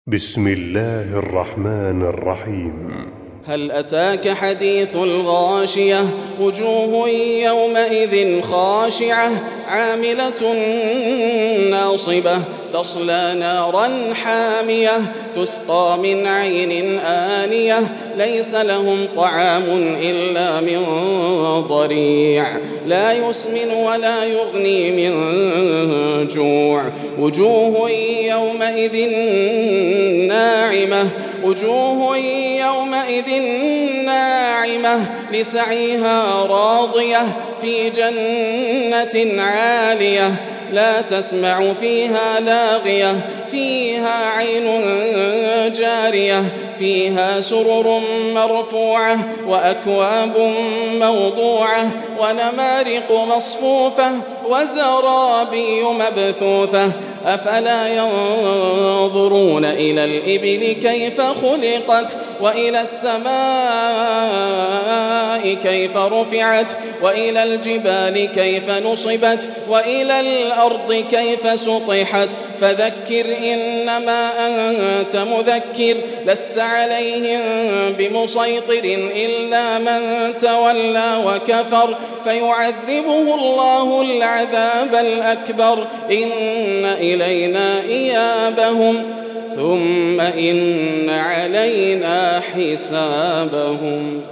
بسم الله الرحمن الرحيم. هل أتاك حديث الغاشية وجوه يومئذ خاشعة عاملة ناصبة تصلى نارا حامية تسقى من عين آنية ليس لهم طعام إلا من ضريع لا يسمن ولا يغني من جوع وجوه يومئذ ناعمة لسعيها راضية في جنة عالية لا تسمع فيها لاغية فيها عين جارية فيها سرر مرفوعة وأكواب موضوعة ونمارق مصفوفة وزرابي مبثوثة أفلا ينظرون إلى الإبل كيف خلقت وإلى السماء كيف رفعت وإلى الجبال كيف نصبت وإلى الأرض كيف سطحت فذكر إنما أنت مذكر لست عليهم بمسيطر إلا من تولى وكفر فيعذبه الله العذاب الأكبر إن إلينا إيابهم ثم إن علينا حسابهم.